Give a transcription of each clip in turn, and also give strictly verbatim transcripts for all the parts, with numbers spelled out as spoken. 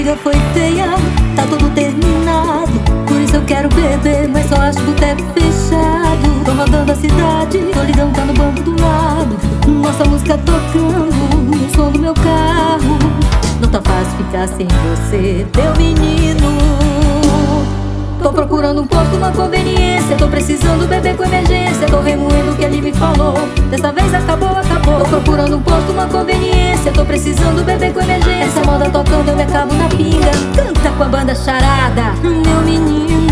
briga foi feia, tá tudo terminado. Por isso eu quero beber, mas só acho boteco fechado. Tô rodando a cidade, solidão tá no banco do lado. Nossa música tocando no som do meu carro. Não tá fácil ficar sem você, meu menino. Tô procurando um posto, uma conveniência. Tô precisando beber com emergência. Tô remoendo o que ele me falou. Dessa vez acabou, acabou. Tô procurando um posto, uma conveniência. Tô precisando beber com emergência. Essa moda tocando, eu me acabo na pinga. Canta com a banda Charada, meu menino.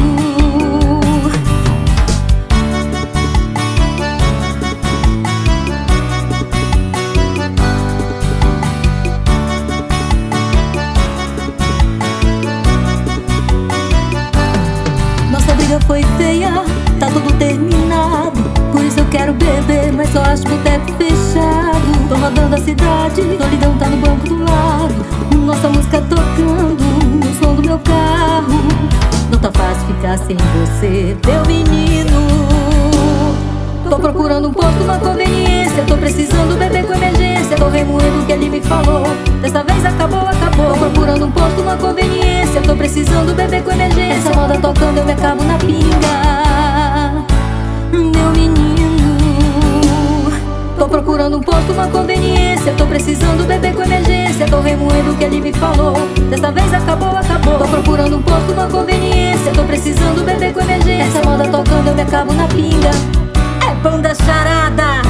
Nossa briga foi feia, tá tudo terminado. Por isso eu quero beber, mas só acho boteco fechado. Tô rodando a cidade, solidão tá no banco do lado. Nossa música tocando no som do meu carro. Não tá fácil ficar sem você, meu menino. Tô procurando um posto, uma conveniência. Tô precisando beber com emergência. Tô remoendo o que ele me falou. Dessa vez acabou, acabou. Tô procurando um posto, uma conveniência. Tô precisando beber com emergência. Essa moda tocando, eu me acabo na pinga, meu menino. Tô procurando um posto, uma conveniência. Tô precisando beber com emergência. Tô remoendo o que ele me falou. Dessa vez acabou, acabou. Tô procurando um posto, uma conveniência. Tô precisando beber com emergência. Essa moda tocando, eu me acabo na pinga. É banda Charada.